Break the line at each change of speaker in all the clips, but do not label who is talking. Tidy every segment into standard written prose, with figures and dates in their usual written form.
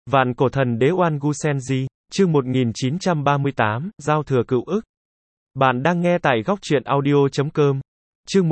Vạn cổ thần đế Oan Gu Senji, chương 1938, Giao thừa cựu ức. Bạn đang nghe tại góc truyện audio.com. Chương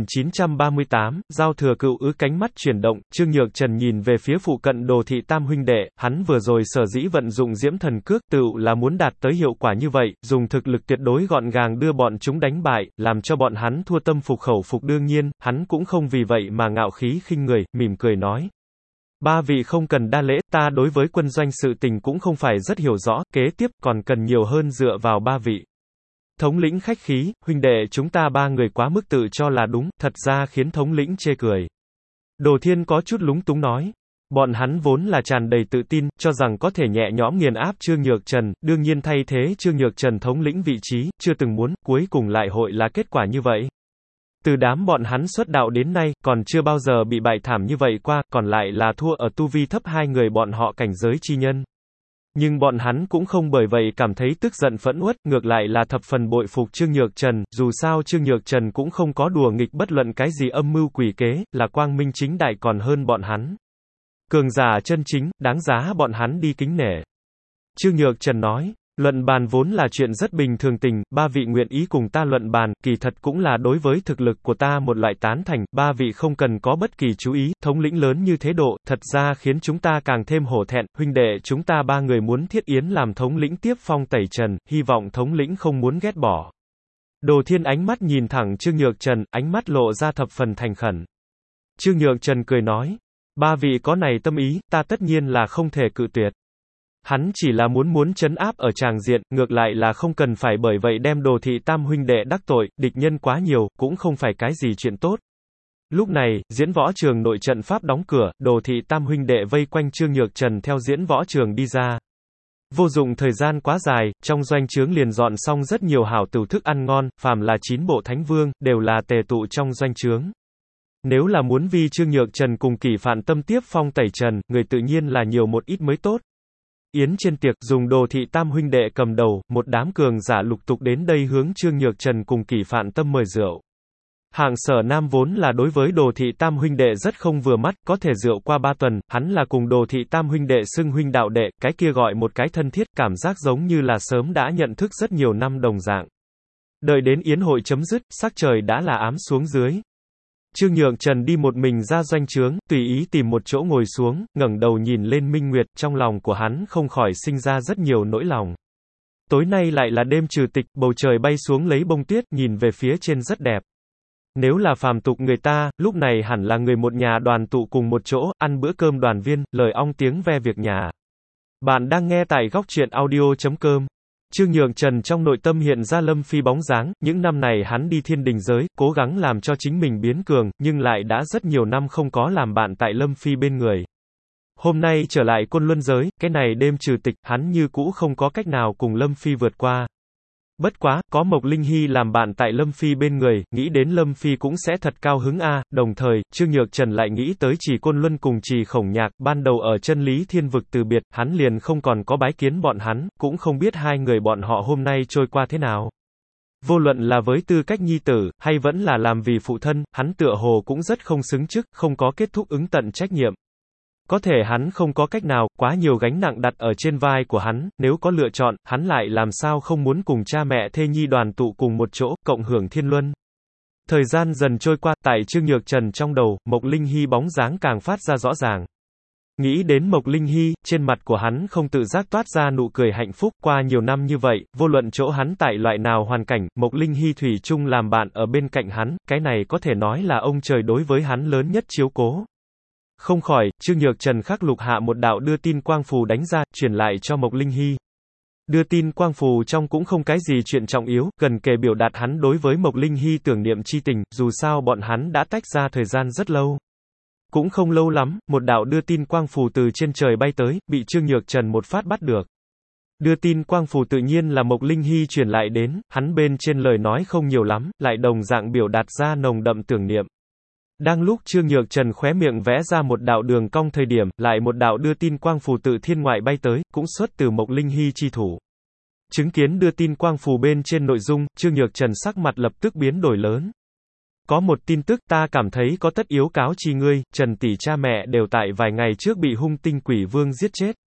1938, Giao thừa cựu ức. Cánh mắt chuyển động, Trương Nhược Trần nhìn về phía phụ cận Đồ Thị Tam huynh đệ, hắn vừa rồi sở dĩ vận dụng Diễm Thần Cước, tựu là muốn đạt tới hiệu quả như vậy, dùng thực lực tuyệt đối gọn gàng đưa bọn chúng đánh bại, làm cho bọn hắn thua tâm phục khẩu phục. Đương nhiên, hắn cũng không vì vậy mà ngạo khí khinh người, mỉm cười nói: ba vị không cần đa lễ, ta đối với quân doanh sự tình cũng không phải rất hiểu rõ, kế tiếp còn cần nhiều hơn dựa vào ba vị. Thống lĩnh khách khí, huynh đệ chúng ta ba người quá mức tự cho là đúng, thật ra khiến thống lĩnh chê cười. Đồ Thiên có chút lúng túng nói. Bọn hắn vốn là tràn đầy tự tin, cho rằng có thể nhẹ nhõm nghiền áp Trương Nhược Trần, đương nhiên thay thế Trương Nhược Trần thống lĩnh vị trí, chưa từng muốn, cuối cùng lại hội là kết quả như vậy. Từ đám bọn hắn xuất đạo đến nay, còn chưa bao giờ bị bại thảm như vậy qua, còn lại là thua ở tu vi thấp hai người bọn họ cảnh giới chi nhân. Nhưng bọn hắn cũng không bởi vậy cảm thấy tức giận phẫn uất, ngược lại là thập phần bội phục Trương Nhược Trần, dù sao Trương Nhược Trần cũng không có đùa nghịch bất luận cái gì âm mưu quỷ kế, là quang minh chính đại còn hơn bọn hắn. Cường giả chân chính, đáng giá bọn hắn đi kính nể. Trương Nhược Trần nói. Luận bàn vốn là chuyện rất bình thường tình, ba vị nguyện ý cùng ta luận bàn, kỳ thật cũng là đối với thực lực của ta một loại tán thành, ba vị không cần có bất kỳ chú ý, thống lĩnh lớn như thế độ, thật ra khiến chúng ta càng thêm hổ thẹn, huynh đệ chúng ta ba người muốn Thiết Yến làm thống lĩnh tiếp phong tẩy trần, hy vọng thống lĩnh không muốn ghét bỏ. Đồ Thiên ánh mắt nhìn thẳng Trương Nhược Trần, ánh mắt lộ ra thập phần thành khẩn. Trương Nhược Trần cười nói, ba vị có này tâm ý, ta tất nhiên là không thể cự tuyệt. Hắn chỉ là muốn trấn áp ở tràng diện, ngược lại là không cần phải bởi vậy đem Đồ Thị Tam huynh đệ đắc tội, địch nhân quá nhiều, cũng không phải cái gì chuyện tốt. Lúc này, diễn võ trường nội trận pháp đóng cửa, Đồ Thị Tam huynh đệ vây quanh Trương Nhược Trần theo diễn võ trường đi ra. Vô dụng thời gian quá dài, trong doanh trướng liền dọn xong rất nhiều hảo tửu thức ăn ngon, phàm là 9 bộ thánh vương, đều là tề tụ trong doanh trướng. Nếu là muốn vì Trương Nhược Trần cùng Kỷ Phạn Tâm tiếp phong tẩy trần, người tự nhiên là nhiều một ít mới tốt. Yến trên tiệc, dùng Đồ Thị Tam huynh đệ cầm đầu, một đám cường giả lục tục đến đây hướng Trương Nhược Trần cùng Kỷ Phạn Tâm mời rượu. Hạng Sở Nam vốn là đối với Đồ Thị Tam huynh đệ rất không vừa mắt, có thể rượu qua 3 tuần, hắn là cùng Đồ Thị Tam huynh đệ xưng huynh đạo đệ, cái kia gọi một cái thân thiết, cảm giác giống như là sớm đã nhận thức rất nhiều năm đồng dạng. Đợi đến yến hội chấm dứt, sắc trời đã là ám xuống dưới. Trương Nhược Trần đi một mình ra doanh trướng, tùy ý tìm một chỗ ngồi xuống, ngẩng đầu nhìn lên minh nguyệt, trong lòng của hắn không khỏi sinh ra rất nhiều nỗi lòng. Tối nay lại là đêm trừ tịch, bầu trời bay xuống lấy bông tuyết, nhìn về phía trên rất đẹp. Nếu là phàm tục người ta, lúc này hẳn là người một nhà đoàn tụ cùng một chỗ, ăn bữa cơm đoàn viên, lời ong tiếng ve việc nhà. Bạn đang nghe tại góc truyện audio.com. Trương Nhược Trần trong nội tâm hiện ra Lâm Phi bóng dáng, những năm này hắn đi thiên đình giới, cố gắng làm cho chính mình biến cường, nhưng lại đã rất nhiều năm không có làm bạn tại Lâm Phi bên người. Hôm nay trở lại Côn Luân giới, cái này đêm trừ tịch, hắn như cũ không có cách nào cùng Lâm Phi vượt qua. Bất quá, có Mộc Linh Hy làm bạn tại Lâm Phi bên người, nghĩ đến Lâm Phi cũng sẽ thật cao hứng a. Đồng thời, Trương Nhược Trần lại nghĩ tới Trì Côn Luân cùng Trì Khổng Nhạc, ban đầu ở chân lý thiên vực từ biệt, hắn liền không còn có bái kiến bọn hắn, cũng không biết hai người bọn họ hôm nay trôi qua thế nào. Vô luận là với tư cách nhi tử, hay vẫn là làm vì phụ thân, hắn tựa hồ cũng rất không xứng chức, không có kết thúc ứng tận trách nhiệm. Có thể hắn không có cách nào, quá nhiều gánh nặng đặt ở trên vai của hắn, nếu có lựa chọn, hắn lại làm sao không muốn cùng cha mẹ thê nhi đoàn tụ cùng một chỗ, cộng hưởng thiên luân. Thời gian dần trôi qua, tại Trương Nhược Trần trong đầu, Mộc Linh Hy bóng dáng càng phát ra rõ ràng. Nghĩ đến Mộc Linh Hy, trên mặt của hắn không tự giác toát ra nụ cười hạnh phúc, qua nhiều năm như vậy, vô luận chỗ hắn tại loại nào hoàn cảnh, Mộc Linh Hy thủy chung làm bạn ở bên cạnh hắn, cái này có thể nói là ông trời đối với hắn lớn nhất chiếu cố. Không khỏi, Trương Nhược Trần khắc lục hạ một đạo đưa tin quang phù đánh ra, truyền lại cho Mộc Linh Hy. Đưa tin quang phù trong cũng không cái gì chuyện trọng yếu, gần kề biểu đạt hắn đối với Mộc Linh Hy tưởng niệm chi tình, dù sao bọn hắn đã tách ra thời gian rất lâu. Cũng không lâu lắm, một đạo đưa tin quang phù từ trên trời bay tới, bị Trương Nhược Trần một phát bắt được. Đưa tin quang phù tự nhiên là Mộc Linh Hy truyền lại đến, hắn bên trên lời nói không nhiều lắm, lại đồng dạng biểu đạt ra nồng đậm tưởng niệm. Đang lúc Trương Nhược Trần khóe miệng vẽ ra một đạo đường cong thời điểm, lại một đạo đưa tin quang phù tự thiên ngoại bay tới, cũng xuất từ Mộc Linh Hy chi thủ. Chứng kiến đưa tin quang phù bên trên nội dung, Trương Nhược Trần sắc mặt lập tức biến đổi lớn. Có một tin tức ta cảm thấy có tất yếu cáo chi ngươi, Trần tỷ cha mẹ đều tại vài ngày trước bị hung tinh quỷ vương giết chết.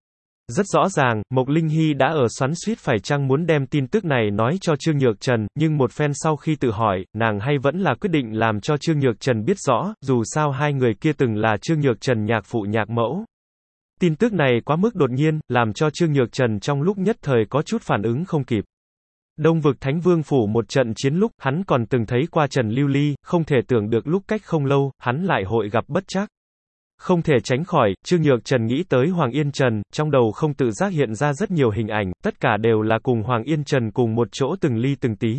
Rất rõ ràng, Mộc Linh Hy đã ở xoắn xuýt phải chăng muốn đem tin tức này nói cho Trương Nhược Trần, nhưng một phen sau khi tự hỏi, nàng hay vẫn là quyết định làm cho Trương Nhược Trần biết rõ, dù sao hai người kia từng là Trương Nhược Trần nhạc phụ nhạc mẫu. Tin tức này quá mức đột nhiên, làm cho Trương Nhược Trần trong lúc nhất thời có chút phản ứng không kịp. Đông vực Thánh Vương phủ một trận chiến lúc, hắn còn từng thấy qua Trần Lưu Ly, không thể tưởng được lúc cách không lâu, hắn lại hội gặp bất trắc. Không thể tránh khỏi, Trương Nhược Trần nghĩ tới Hoàng Yên Trần, trong đầu không tự giác hiện ra rất nhiều hình ảnh, tất cả đều là cùng Hoàng Yên Trần cùng một chỗ từng ly từng tí.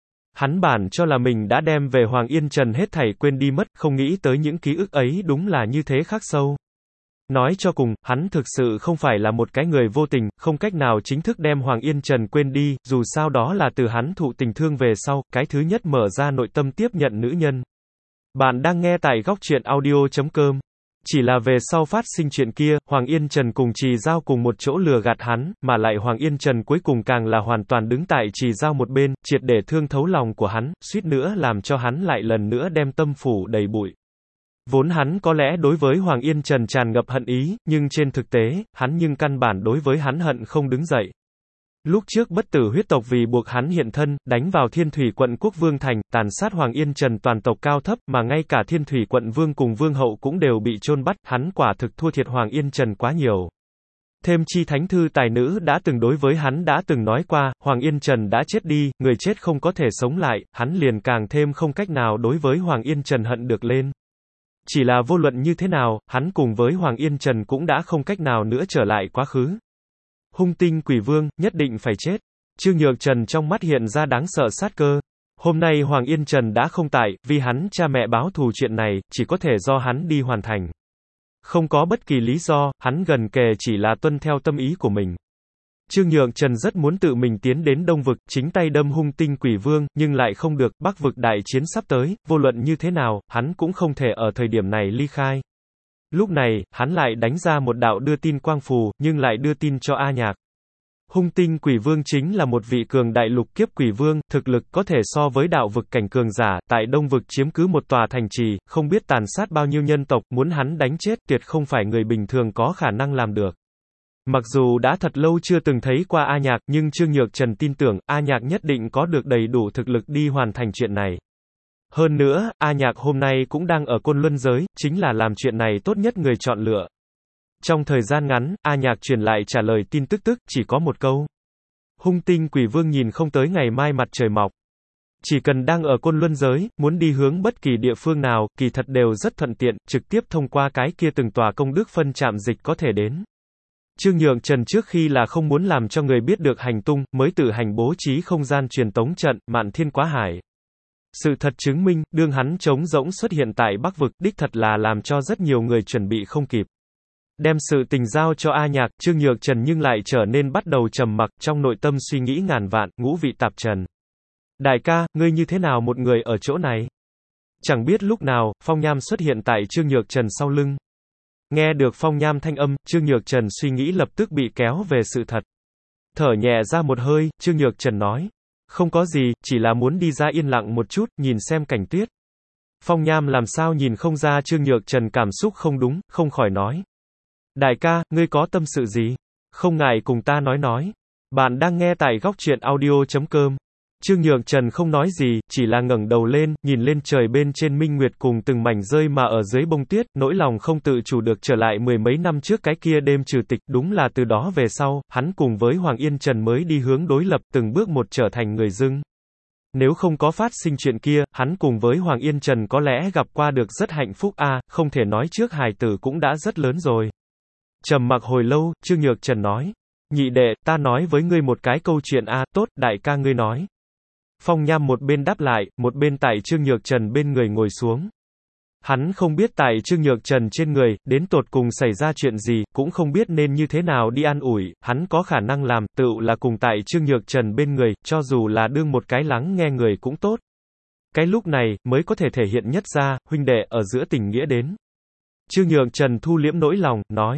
Hắn bản cho là mình đã đem về Hoàng Yên Trần hết thảy quên đi mất, không nghĩ tới những ký ức ấy đúng là như thế khắc sâu. Nói cho cùng, hắn thực sự không phải là một cái người vô tình, không cách nào chính thức đem Hoàng Yên Trần quên đi, dù sao đó là từ hắn thụ tình thương về sau, cái thứ nhất mở ra nội tâm tiếp nhận nữ nhân. Bạn đang nghe tại góc truyện audio.com. Chỉ là về sau phát sinh chuyện kia, Hoàng Yên Trần cùng Trì Giao cùng một chỗ lừa gạt hắn, mà lại Hoàng Yên Trần cuối cùng càng là hoàn toàn đứng tại Trì Giao một bên, triệt để thương thấu lòng của hắn, suýt nữa làm cho hắn lại lần nữa đem tâm phủ đầy bụi. Vốn hắn có lẽ đối với Hoàng Yên Trần tràn ngập hận ý, nhưng trên thực tế, hắn nhưng căn bản đối với hắn hận không đứng dậy. Lúc trước bất tử huyết tộc vì buộc hắn hiện thân, đánh vào Thiên Thủy quận Quốc Vương Thành, tàn sát Hoàng Yên Trần toàn tộc cao thấp, mà ngay cả Thiên Thủy quận Vương cùng Vương hậu cũng đều bị chôn bắt, hắn quả thực thua thiệt Hoàng Yên Trần quá nhiều. Thêm chi thánh thư tài nữ đã từng đối với hắn đã từng nói qua, Hoàng Yên Trần đã chết đi, người chết không có thể sống lại, hắn liền càng thêm không cách nào đối với Hoàng Yên Trần hận được lên. Chỉ là vô luận như thế nào, hắn cùng với Hoàng Yên Trần cũng đã không cách nào nữa trở lại quá khứ. Hung tinh quỷ vương, nhất định phải chết. Trương Nhược Trần trong mắt hiện ra đáng sợ sát cơ. Hôm nay Hoàng Yên Trần đã không tại, vì hắn cha mẹ báo thù chuyện này, chỉ có thể do hắn đi hoàn thành. Không có bất kỳ lý do, hắn gần kề chỉ là tuân theo tâm ý của mình. Trương Nhược Trần rất muốn tự mình tiến đến Đông vực, chính tay đâm hung tinh quỷ vương, nhưng lại không được, Bắc vực đại chiến sắp tới, vô luận như thế nào, hắn cũng không thể ở thời điểm này ly khai. Lúc này, hắn lại đánh ra một đạo đưa tin quang phù, nhưng lại đưa tin cho A Nhạc. Hung tinh quỷ vương chính là một vị cường đại lục kiếp quỷ vương, thực lực có thể so với đạo vực cảnh cường giả, tại Đông vực chiếm cứ một tòa thành trì, không biết tàn sát bao nhiêu nhân tộc, muốn hắn đánh chết, tuyệt không phải người bình thường có khả năng làm được. Mặc dù đã thật lâu chưa từng thấy qua A Nhạc, nhưng Trương Nhược Trần tin tưởng, A Nhạc nhất định có được đầy đủ thực lực đi hoàn thành chuyện này. Hơn nữa, A Nhạc hôm nay cũng đang ở Côn Luân giới, chính là làm chuyện này tốt nhất người chọn lựa. Trong thời gian ngắn, A Nhạc truyền lại trả lời tin tức chỉ có một câu. Hung tinh quỷ vương nhìn không tới ngày mai mặt trời mọc. Chỉ cần đang ở Côn Luân giới, muốn đi hướng bất kỳ địa phương nào, kỳ thật đều rất thuận tiện, trực tiếp thông qua cái kia từng tòa công đức phân trạm dịch có thể đến. Trương Nhược Trần trước khi là không muốn làm cho người biết được hành tung, mới tự hành bố trí không gian truyền tống trận, Mạn Thiên Quá Hải. Sự thật chứng minh, đương hắn trống rỗng xuất hiện tại Bắc vực, đích thật là làm cho rất nhiều người chuẩn bị không kịp. Đem sự tình giao cho A Nhạc, Trương Nhược Trần nhưng lại trở nên bắt đầu trầm mặc, trong nội tâm suy nghĩ ngàn vạn, ngũ vị tạp trần. Đại ca, ngươi như thế nào một người ở chỗ này? Chẳng biết lúc nào, Phong Nham xuất hiện tại Trương Nhược Trần sau lưng. Nghe được Phong Nham thanh âm, Trương Nhược Trần suy nghĩ lập tức bị kéo về sự thật. Thở nhẹ ra một hơi, Trương Nhược Trần nói. Không có gì, chỉ là muốn đi ra yên lặng một chút, nhìn xem cảnh tuyết. Phong Nham làm sao nhìn không ra Trương Nhược Trần cảm xúc không đúng, không khỏi nói. Đại ca, ngươi có tâm sự gì? Không ngại cùng ta nói. Bạn đang nghe tại góc truyện audio.com. Trương Nhược Trần không nói gì, chỉ là ngẩng đầu lên, nhìn lên trời bên trên minh nguyệt cùng từng mảnh rơi mà ở dưới bông tuyết, nỗi lòng không tự chủ được trở lại mười mấy năm trước cái kia đêm trừ tịch, đúng là từ đó về sau, hắn cùng với Hoàng Yên Trần mới đi hướng đối lập, từng bước một trở thành người dưng. Nếu không có phát sinh chuyện kia, hắn cùng với Hoàng Yên Trần có lẽ gặp qua được rất hạnh phúc không thể nói trước hài tử cũng đã rất lớn rồi. Trầm mặc hồi lâu, Trương Nhược Trần nói. Nhị đệ, ta nói với ngươi một cái câu chuyện tốt, đại ca ngươi nói. Phong Nham một bên đáp lại, một bên tại Trương Nhược Trần bên người ngồi xuống. Hắn không biết tại Trương Nhược Trần trên người, đến tột cùng xảy ra chuyện gì, cũng không biết nên như thế nào đi an ủi, hắn có khả năng làm, tựu là cùng tại Trương Nhược Trần bên người, cho dù là đương một cái lắng nghe người cũng tốt. Cái lúc này, mới có thể thể hiện nhất ra, huynh đệ ở giữa tình nghĩa đến. Trương Nhược Trần thu liễm nỗi lòng, nói.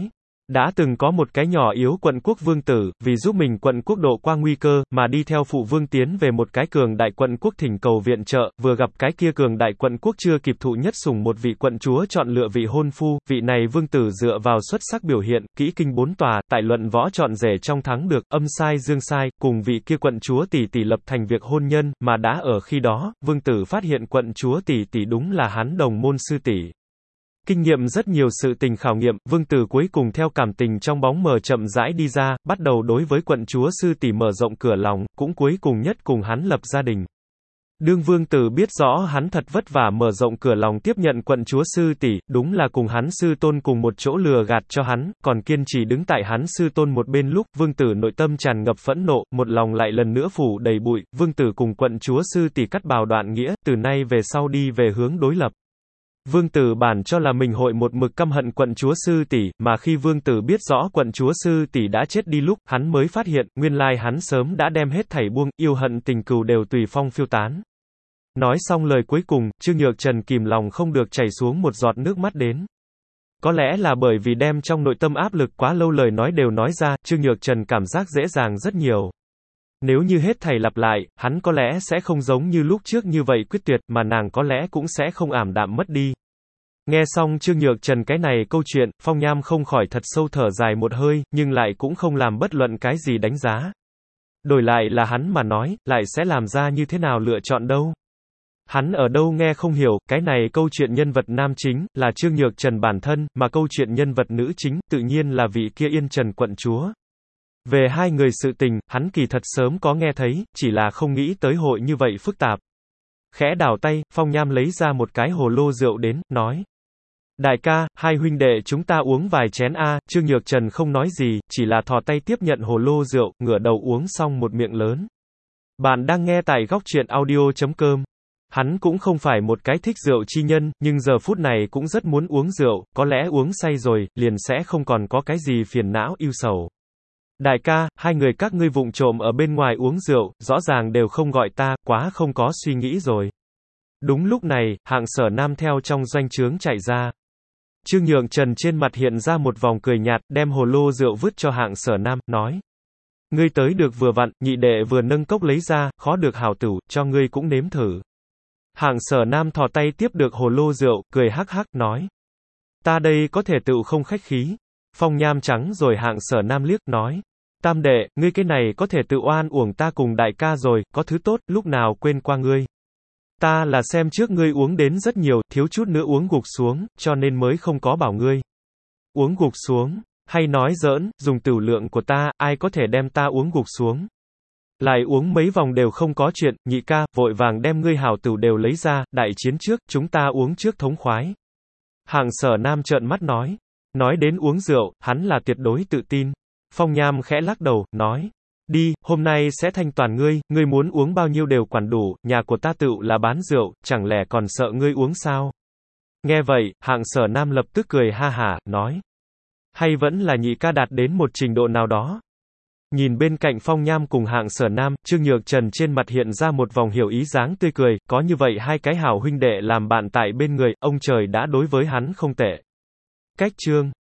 Đã từng có một cái nhỏ yếu quận quốc vương tử, vì giúp mình quận quốc độ qua nguy cơ, mà đi theo phụ vương tiến về một cái cường đại quận quốc thỉnh cầu viện trợ, vừa gặp cái kia cường đại quận quốc chưa kịp thụ nhất sủng một vị quận chúa chọn lựa vị hôn phu, vị này vương tử dựa vào xuất sắc biểu hiện, kỹ kinh bốn tòa, tại luận võ chọn rể trong thắng được, âm sai dương sai, cùng vị kia quận chúa tỷ tỷ lập thành việc hôn nhân, mà đã ở khi đó, vương tử phát hiện quận chúa tỷ tỷ đúng là hắn đồng môn sư tỷ. Kinh nghiệm rất nhiều sự tình khảo nghiệm, vương tử cuối cùng theo cảm tình trong bóng mờ chậm rãi đi ra, bắt đầu đối với quận chúa sư tỷ mở rộng cửa lòng, cũng cuối cùng nhất cùng hắn lập gia đình. Đương vương tử biết rõ hắn thật vất vả mở rộng cửa lòng tiếp nhận quận chúa sư tỷ, đúng là cùng hắn sư tôn cùng một chỗ lừa gạt cho hắn, còn kiên trì đứng tại hắn sư tôn một bên lúc, vương tử nội tâm tràn ngập phẫn nộ, một lòng lại lần nữa phủ đầy bụi, vương tử cùng quận chúa sư tỷ cắt bào đoạn nghĩa, từ nay về sau đi về hướng đối lập. Vương tử bản cho là mình hội một mực căm hận quận chúa sư tỷ, mà khi vương tử biết rõ quận chúa sư tỷ đã chết đi lúc, hắn mới phát hiện, nguyên lai hắn sớm đã đem hết thảy buông, yêu hận tình cừu đều tùy phong phiêu tán. Nói xong lời cuối cùng, Trương Nhược Trần kìm lòng không được chảy xuống một giọt nước mắt đến. Có lẽ là bởi vì đem trong nội tâm áp lực quá lâu lời nói đều nói ra, Trương Nhược Trần cảm giác dễ dàng rất nhiều. Nếu như hết thảy lặp lại, hắn có lẽ sẽ không giống như lúc trước như vậy quyết tuyệt, mà nàng có lẽ cũng sẽ không ảm đạm mất đi. Nghe xong Trương Nhược Trần cái này câu chuyện, Phong Nham không khỏi thật sâu thở dài một hơi, nhưng lại cũng không làm bất luận cái gì đánh giá. Đổi lại là hắn mà nói, lại sẽ làm ra như thế nào lựa chọn đâu. Hắn ở đâu nghe không hiểu, cái này câu chuyện nhân vật nam chính, là Trương Nhược Trần bản thân, mà câu chuyện nhân vật nữ chính, tự nhiên là vị kia Yên Trần quận chúa. Về hai người sự tình, hắn kỳ thật sớm có nghe thấy, chỉ là không nghĩ tới hội như vậy phức tạp. Khẽ đảo tay, Phong Nham lấy ra một cái hồ lô rượu đến, nói. Đại ca, hai huynh đệ chúng ta uống vài chén a. Trương Nhược Trần không nói gì, chỉ là thò tay tiếp nhận hồ lô rượu, ngửa đầu uống xong một miệng lớn. Bạn đang nghe tại góc truyện audio.com. Hắn cũng không phải một cái thích rượu chi nhân, nhưng giờ phút này cũng rất muốn uống rượu, có lẽ uống say rồi, liền sẽ không còn có cái gì phiền não ưu sầu. Đại ca, hai người các ngươi vụng trộm ở bên ngoài uống rượu, rõ ràng đều không gọi ta, quá không có suy nghĩ rồi. Đúng lúc này, Hạng Sở Nam theo trong doanh trướng chạy ra. Trương Nhược Trần trên mặt hiện ra một vòng cười nhạt, đem hồ lô rượu vứt cho Hạng Sở Nam, nói. Ngươi tới được vừa vặn, nhị đệ vừa nâng cốc lấy ra, khó được hảo tửu, cho ngươi cũng nếm thử. Hạng Sở Nam thò tay tiếp được hồ lô rượu, cười hắc hắc, nói. Ta đây có thể tựu không khách khí. Phong Nham trắng rồi Hạng Sở Nam liếc, nói. Tam đệ, ngươi cái này có thể tự oan uổng ta cùng đại ca rồi, có thứ tốt, lúc nào quên qua ngươi. Ta là xem trước ngươi uống đến rất nhiều, thiếu chút nữa uống gục xuống, cho nên mới không có bảo ngươi. Uống gục xuống, hay nói giỡn, dùng tửu lượng của ta, ai có thể đem ta uống gục xuống. Lại uống mấy vòng đều không có chuyện, nhị ca, vội vàng đem ngươi hảo tửu đều lấy ra, đại chiến trước, chúng ta uống trước thống khoái. Hạng Sở Nam trợn mắt nói. Nói đến uống rượu, hắn là tuyệt đối tự tin. Phong Nham khẽ lắc đầu, nói. Đi, hôm nay sẽ thanh toàn ngươi muốn uống bao nhiêu đều quản đủ, nhà của ta tựu là bán rượu, chẳng lẽ còn sợ ngươi uống sao? Nghe vậy, Hạng Sở Nam lập tức cười ha hả, nói. Hay vẫn là nhị ca đạt đến một trình độ nào đó? Nhìn bên cạnh Phong Nham cùng Hạng Sở Nam, Trương Nhược Trần trên mặt hiện ra một vòng hiểu ý dáng tươi cười, có như vậy hai cái hảo huynh đệ làm bạn tại bên người, ông trời đã đối với hắn không tệ. Cách chương